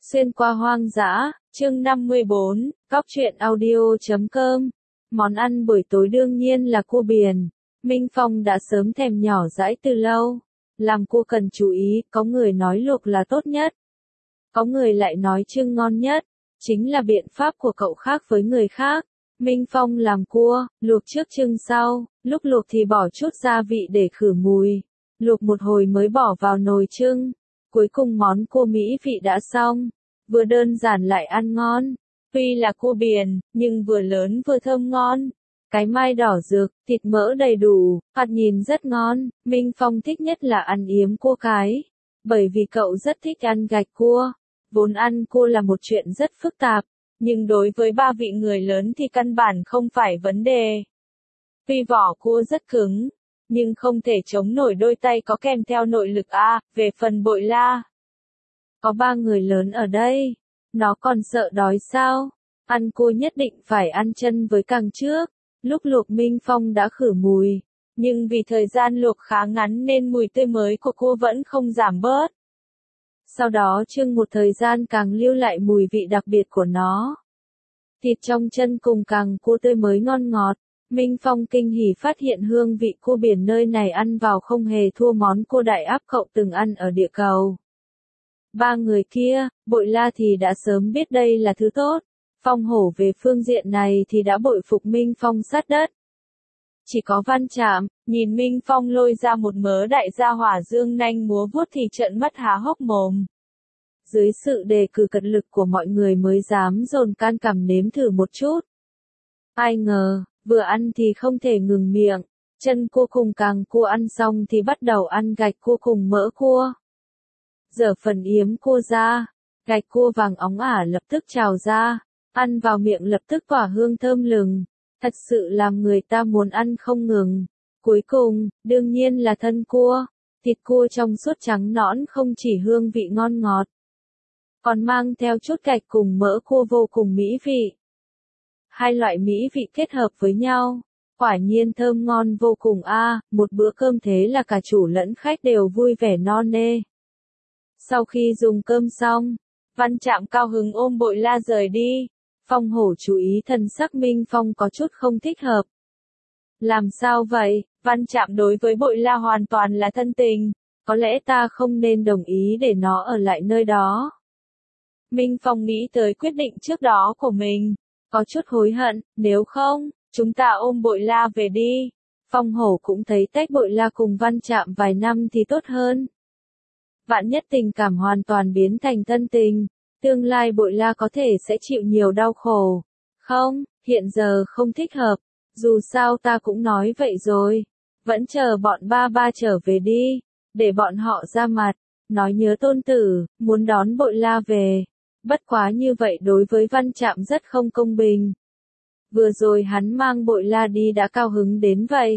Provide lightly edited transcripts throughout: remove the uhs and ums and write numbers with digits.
Xuyên qua hoang dã, chương 54, Góc truyện audio.com. Món ăn buổi tối đương nhiên là cua biển. Minh Phong đã sớm thèm nhỏ dãi từ lâu. Làm cua cần chú ý, có người nói luộc là tốt nhất. Có người lại nói chưng ngon nhất. Chính là biện pháp của cậu khác với người khác. Minh Phong làm cua, luộc trước chưng sau, lúc luộc thì bỏ chút gia vị để khử mùi. Luộc một hồi mới bỏ vào nồi chưng. Cuối cùng món cua mỹ vị đã xong, vừa đơn giản lại ăn ngon. Tuy là cua biển, nhưng vừa lớn vừa thơm ngon. Cái mai đỏ rực, thịt mỡ đầy đủ, thoạt nhìn rất ngon. Minh Phong thích nhất là ăn yếm cua cái, bởi vì cậu rất thích ăn gạch cua. Vốn ăn cua là một chuyện rất phức tạp, nhưng đối với ba vị người lớn thì căn bản không phải vấn đề. Tuy vỏ cua rất cứng, nhưng không thể chống nổi đôi tay có kèm theo nội lực a. Về phần Bội La, có ba người lớn ở đây, nó còn sợ đói sao? Ăn cua nhất định phải ăn chân với càng trước. Lúc luộc Minh Phong đã khử mùi, nhưng vì thời gian luộc khá ngắn nên mùi tươi mới của cua vẫn không giảm bớt. Sau đó chưng một thời gian càng lưu lại mùi vị đặc biệt của nó. Thịt trong chân cùng càng cua tươi mới ngon ngọt. Minh Phong kinh hỉ phát hiện hương vị cua biển nơi này ăn vào không hề thua món cua đại áp cậu từng ăn ở địa cầu. Ba người kia, Bội La thì đã sớm biết đây là thứ tốt. Phong Hổ về phương diện này thì đã bội phục Minh Phong sát đất. Chỉ có Văn Trạm, nhìn Minh Phong lôi ra một mớ đại gia hỏa dương nanh múa vuốt thì trợn mắt há hốc mồm. Dưới sự đề cử cật lực của mọi người mới dám dồn can đảm nếm thử một chút. Ai ngờ, vừa ăn thì không thể ngừng miệng, chân cua cùng càng cua ăn xong thì bắt đầu ăn gạch cua cùng mỡ cua. Dở phần yếm cua ra, gạch cua vàng óng ả lập tức trào ra, ăn vào miệng lập tức tỏa hương thơm lừng, thật sự làm người ta muốn ăn không ngừng. Cuối cùng, đương nhiên là thân cua, thịt cua trong suốt trắng nõn không chỉ hương vị ngon ngọt, còn mang theo chút gạch cùng mỡ cua vô cùng mỹ vị. Hai loại mỹ vị kết hợp với nhau, quả nhiên thơm ngon vô cùng a. Một bữa cơm thế là cả chủ lẫn khách đều vui vẻ no nê. Sau khi dùng cơm xong, Văn Trạm cao hứng ôm Bội La rời đi. Phong Hổ chú ý thần sắc Minh Phong có chút không thích hợp. Làm sao vậy? Văn Trạm đối với Bội La hoàn toàn là thân tình, có lẽ ta không nên đồng ý để nó ở lại nơi đó. Minh Phong nghĩ tới quyết định trước đó của mình, có chút hối hận, nếu không, chúng ta ôm Bội La về đi. Phong Hổ cũng thấy tách Bội La cùng Văn Trạm vài năm thì tốt hơn. Vạn nhất tình cảm hoàn toàn biến thành thân tình, tương lai Bội La có thể sẽ chịu nhiều đau khổ. Không, hiện giờ không thích hợp, dù sao ta cũng nói vậy rồi. Vẫn chờ bọn ba trở về đi, để bọn họ ra mặt, nói nhớ tôn tử, muốn đón Bội La về. Bất quá như vậy đối với Văn Trạm rất không công bình. Vừa rồi hắn mang Bội La đi đã cao hứng đến vậy.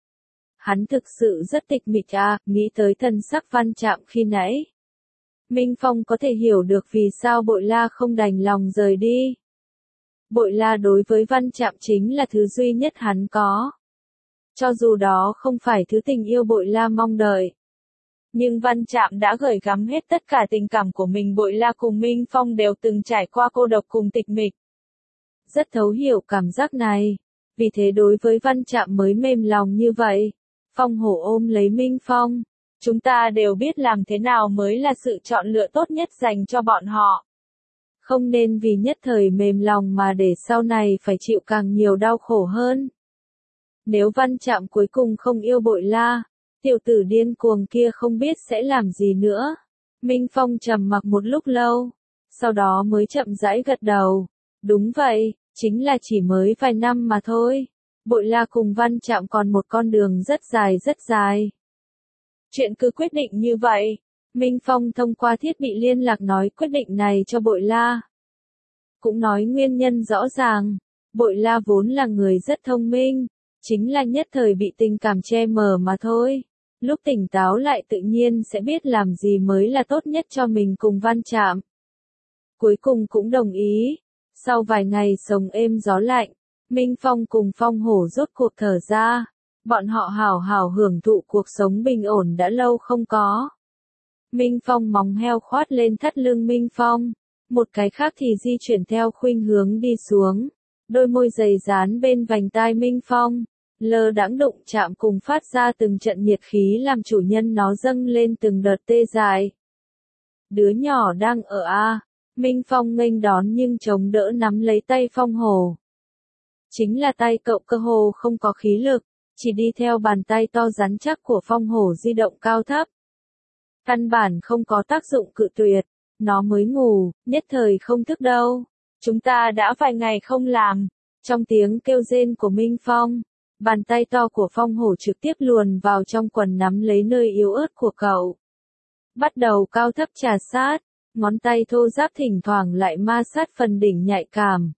Hắn thực sự rất tịch mịch à, nghĩ tới thân sắc Văn Trạm khi nãy. Minh Phong có thể hiểu được vì sao Bội La không đành lòng rời đi. Bội La đối với Văn Trạm chính là thứ duy nhất hắn có. Cho dù đó không phải thứ tình yêu Bội La mong đợi. Nhưng Văn Trạm đã gửi gắm hết tất cả tình cảm của mình. Bội La cùng Minh Phong đều từng trải qua cô độc cùng tịch mịch. Rất thấu hiểu cảm giác này. Vì thế đối với Văn Trạm mới mềm lòng như vậy. Phong Hổ ôm lấy Minh Phong. Chúng ta đều biết làm thế nào mới là sự chọn lựa tốt nhất dành cho bọn họ. Không nên vì nhất thời mềm lòng mà để sau này phải chịu càng nhiều đau khổ hơn. Nếu Văn Trạm cuối cùng không yêu Bội La, tiểu tử điên cuồng kia không biết sẽ làm gì nữa. Minh Phong trầm mặc một lúc lâu, sau đó mới chậm rãi gật đầu. Đúng vậy, chính là chỉ mới vài năm mà thôi. Bội La cùng Văn Trạm còn một con đường rất dài rất dài. Chuyện cứ quyết định như vậy. Minh Phong thông qua thiết bị liên lạc nói quyết định này cho Bội La. Cũng nói nguyên nhân rõ ràng. Bội La vốn là người rất thông minh, chính là nhất thời bị tình cảm che mờ mà thôi. Lúc tỉnh táo lại tự nhiên sẽ biết làm gì mới là tốt nhất cho mình cùng Văn Trạm. Cuối cùng cũng đồng ý. Sau vài ngày sống êm gió lạnh, Minh Phong cùng Phong Hổ rốt cuộc thở ra. Bọn họ hào hào hưởng thụ cuộc sống bình ổn đã lâu không có. Minh Phong móng heo khoát lên thắt lưng Minh Phong. một cái khác thì di chuyển theo khuynh hướng đi xuống. Đôi môi dày dán bên vành tai Minh Phong, lơ đãng đụng chạm cùng phát ra từng trận nhiệt khí làm chủ nhân nó dâng lên từng đợt tê dại. Đứa nhỏ đang ở a. Minh Phong nghênh đón nhưng chống đỡ nắm lấy tay Phong Hổ. Chính là tay cậu cơ hồ không có khí lực, chỉ đi theo bàn tay to rắn chắc của Phong Hổ di động cao thấp. Căn bản không có tác dụng cự tuyệt, nó mới ngủ, nhất thời không thức đâu. Chúng ta đã vài ngày không làm. Trong tiếng kêu rên của Minh Phong, bàn tay to của Phong Hổ trực tiếp luồn vào trong quần nắm lấy nơi yếu ớt của cậu. Bắt đầu cao thấp trà sát, ngón tay thô ráp thỉnh thoảng lại ma sát phần đỉnh nhạy cảm.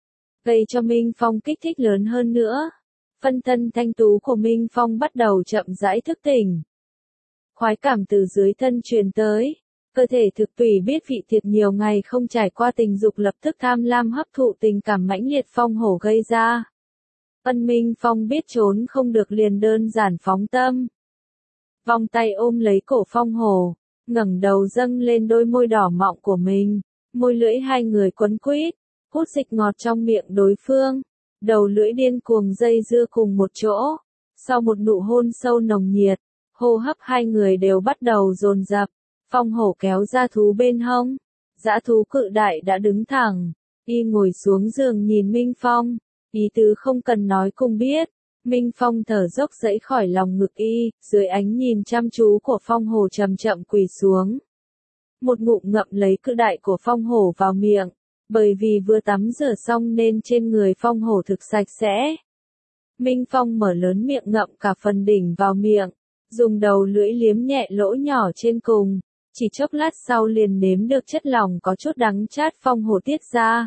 Gây cho Minh Phong kích thích lớn hơn nữa. Phân thân thanh tú của Minh Phong bắt đầu chậm rãi thức tỉnh. Khoái cảm từ dưới thân truyền tới. Cơ thể thực tùy biết vị thiệt nhiều ngày không trải qua tình dục lập tức tham lam hấp thụ tình cảm mãnh liệt Phong Hổ gây ra. Minh Phong biết trốn không được liền đơn giản phóng tâm. Vòng tay ôm lấy cổ Phong Hổ, ngẩng đầu dâng lên đôi môi đỏ mọng của mình, môi lưỡi hai người quấn quýt, hút dịch ngọt trong miệng đối phương, đầu lưỡi điên cuồng dây dưa cùng một chỗ. Sau một nụ hôn sâu nồng nhiệt, hô hấp hai người đều bắt đầu dồn dập. Phong Hổ kéo ra thú bên hông, dã thú cự đại đã đứng thẳng, y ngồi xuống giường nhìn Minh Phong, ý tứ không cần nói cũng biết. Minh Phong thở dốc dậy khỏi lòng ngực y, dưới ánh nhìn chăm chú của Phong Hổ chậm chậm quỳ xuống. Một ngụm ngậm lấy cự đại của Phong Hổ vào miệng, bởi vì vừa tắm rửa xong nên trên người Phong Hổ thực sạch sẽ. Minh Phong mở lớn miệng ngậm cả phần đỉnh vào miệng, dùng đầu lưỡi liếm nhẹ lỗ nhỏ trên cùng, chỉ chốc lát sau liền nếm được chất lỏng có chút đắng chát Phong Hổ tiết ra.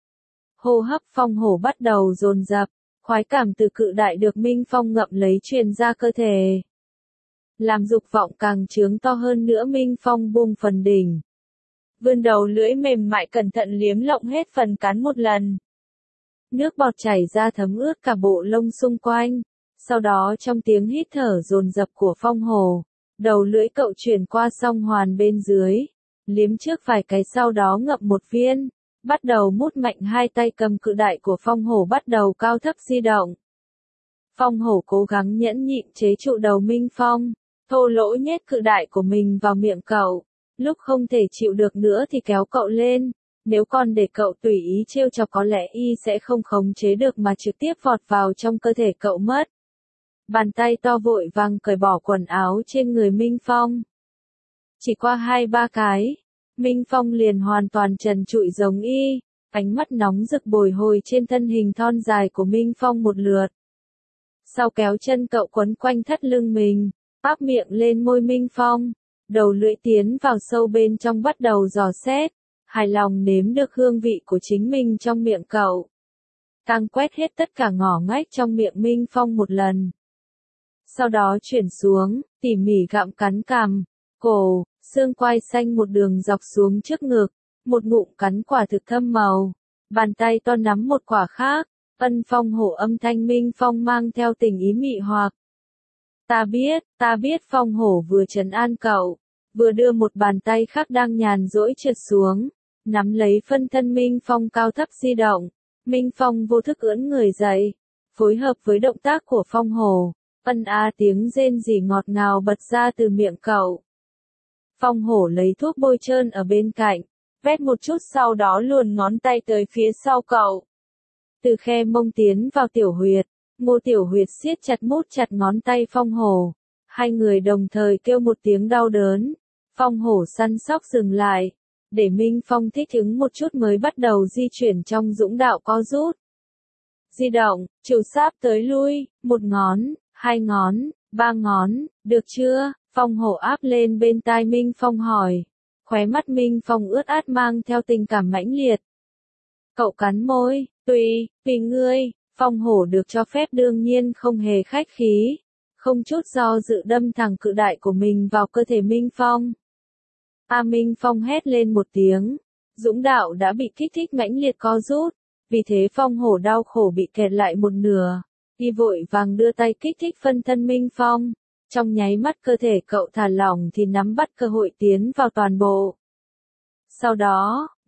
Hô hấp Phong Hổ bắt đầu dồn dập. Khoái cảm từ cự đại được Minh Phong ngậm lấy truyền ra cơ thể. Làm dục vọng càng trướng to hơn nữa Minh Phong buông phần đỉnh. Vươn đầu lưỡi mềm mại cẩn thận liếm lộng hết phần cắn một lần. Nước bọt chảy ra thấm ướt cả bộ lông xung quanh. Sau đó trong tiếng hít thở dồn dập của Phong Hổ, đầu lưỡi cậu chuyển qua song hoàn bên dưới. Liếm trước vài cái sau đó ngậm một viên. Bắt đầu mút mạnh hai tay cầm cự đại của Phong Hổ bắt đầu cao thấp di động. Phong Hổ cố gắng nhẫn nhịn chế trụ đầu Minh Phong, thô lỗ nhét cự đại của mình vào miệng cậu. Lúc không thể chịu được nữa thì kéo cậu lên, nếu còn để cậu tùy ý trêu chọc có lẽ y sẽ không khống chế được mà trực tiếp vọt vào trong cơ thể cậu mất. Bàn tay to vội vàng cởi bỏ quần áo trên người Minh Phong. Chỉ qua 2-3 cái, Minh Phong liền hoàn toàn trần trụi giống y, ánh mắt nóng rực bồi hồi trên thân hình thon dài của Minh Phong một lượt. Sau kéo chân cậu quấn quanh thắt lưng mình, áp miệng lên môi Minh Phong, đầu lưỡi tiến vào sâu bên trong bắt đầu dò xét, hài lòng nếm được hương vị của chính mình trong miệng cậu. Càng quét hết tất cả ngõ ngách trong miệng Minh Phong một lần. Sau đó chuyển xuống, tỉ mỉ gặm cắn cằm, cổ, xương quai xanh một đường dọc xuống trước ngực, một ngụm cắn quả thực thâm màu, bàn tay to nắm một quả khác, Phong Hổ âm thanh Minh Phong mang theo tình ý mị hoặc. Ta biết Phong Hổ vừa trấn an cậu, vừa đưa một bàn tay khác đang nhàn rỗi trượt xuống, nắm lấy phân thân Minh Phong cao thấp di động, Minh Phong vô thức ưỡn người dậy, phối hợp với động tác của Phong Hổ, tiếng rên rỉ ngọt ngào bật ra từ miệng cậu. Phong Hổ lấy thuốc bôi trơn ở bên cạnh, vét một chút sau đó luồn ngón tay tới phía sau cậu. Từ khe mông tiến vào tiểu huyệt, Ngô Tiểu Huyệt siết chặt mút chặt ngón tay Phong Hổ. Hai người đồng thời kêu một tiếng đau đớn. Phong Hổ săn sóc dừng lại, để Minh Phong thích ứng một chút mới bắt đầu di chuyển trong dũng đạo co rút. Di động, chiều sáp tới lui, một ngón, hai ngón, ba ngón, được chưa? Phong Hổ áp lên bên tai Minh Phong hỏi. Khóe mắt Minh Phong ướt át mang theo tình cảm mãnh liệt. Cậu cắn môi, tùy ngươi. Phong Hổ được cho phép đương nhiên không hề khách khí, không chút do dự đâm thẳng cự đại của mình vào cơ thể Minh Phong. Minh Phong hét lên một tiếng, dũng đạo đã bị kích thích mãnh liệt co rút, vì thế Phong Hổ đau khổ bị kẹt lại một nửa, y vội vàng đưa tay kích thích phân thân Minh Phong, trong nháy mắt cơ thể cậu thả lỏng thì nắm bắt cơ hội tiến vào toàn bộ. Sau đó,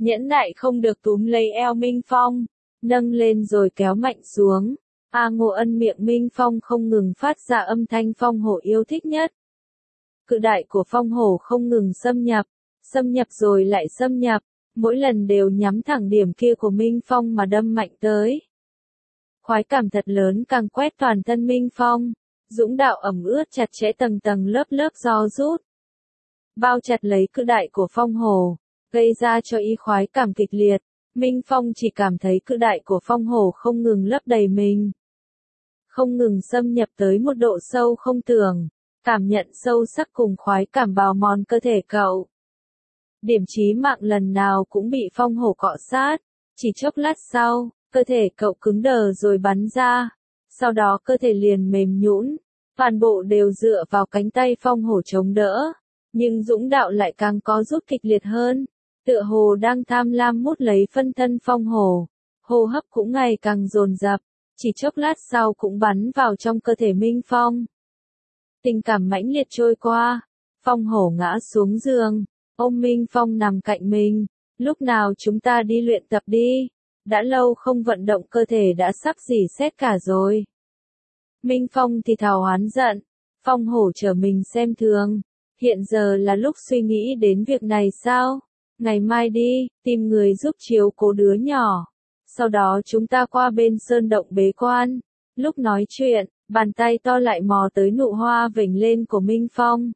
nhẫn nại không được túm lấy eo Minh Phong, nâng lên rồi kéo mạnh xuống. A Ngô Ân miệng Minh Phong không ngừng phát ra âm thanh phong hổ yêu thích nhất. Cự đại của phong hổ không ngừng xâm nhập rồi lại xâm nhập, mỗi lần đều nhắm thẳng điểm kia của Minh Phong mà đâm mạnh tới. Khoái cảm thật lớn càng quét toàn thân Minh Phong, dũng đạo ẩm ướt chặt chẽ tầng tầng lớp lớp gió rút. Bao chặt lấy cự đại của phong hổ, gây ra cho y khoái cảm kịch liệt. Minh Phong chỉ cảm thấy cự đại của phong hổ không ngừng lấp đầy mình, không ngừng xâm nhập tới một độ sâu không tưởng, cảm nhận sâu sắc cùng khoái cảm bào mòn cơ thể cậu. Điểm chí mạng lần nào cũng bị phong hổ cọ sát, chỉ chốc lát sau, cơ thể cậu cứng đờ rồi bắn ra, sau đó cơ thể liền mềm nhũn, toàn bộ đều dựa vào cánh tay phong hổ chống đỡ, nhưng dũng đạo lại càng có rút kịch liệt hơn, tựa hồ đang tham lam mút lấy phân thân phong hổ, hô hấp cũng ngày càng dồn dập, chỉ chốc lát sau cũng bắn vào trong cơ thể Minh Phong. Tình cảm mãnh liệt trôi qua, phong hổ ngã xuống giường, ôm Minh Phong nằm cạnh mình, lúc nào chúng ta đi luyện tập đi, đã lâu không vận động cơ thể đã sắp rỉ sét cả rồi. Minh Phong thì thào oán giận, phong hổ trở mình xem thường, hiện giờ là lúc suy nghĩ đến việc này sao, ngày mai đi, tìm người giúp chiếu cố đứa nhỏ, sau đó chúng ta qua bên sơn động bế quan. Lúc nói chuyện, bàn tay to lại mò tới nụ hoa vểnh lên của Minh Phong.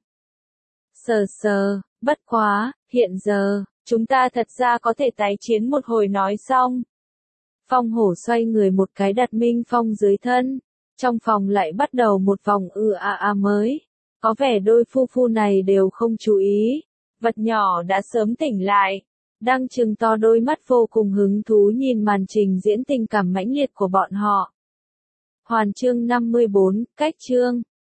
Sờ, bất quá, hiện giờ, chúng ta thật ra có thể tái chiến một hồi nói xong. Phong hổ xoay người một cái đặt Minh Phong dưới thân, trong phòng lại bắt đầu một vòng mới. Có vẻ đôi phu phu này đều không chú ý, vật nhỏ đã sớm tỉnh lại, đang trừng to đôi mắt vô cùng hứng thú nhìn màn trình diễn tình cảm mãnh liệt của bọn họ. Hoàn chương 54, cách chương.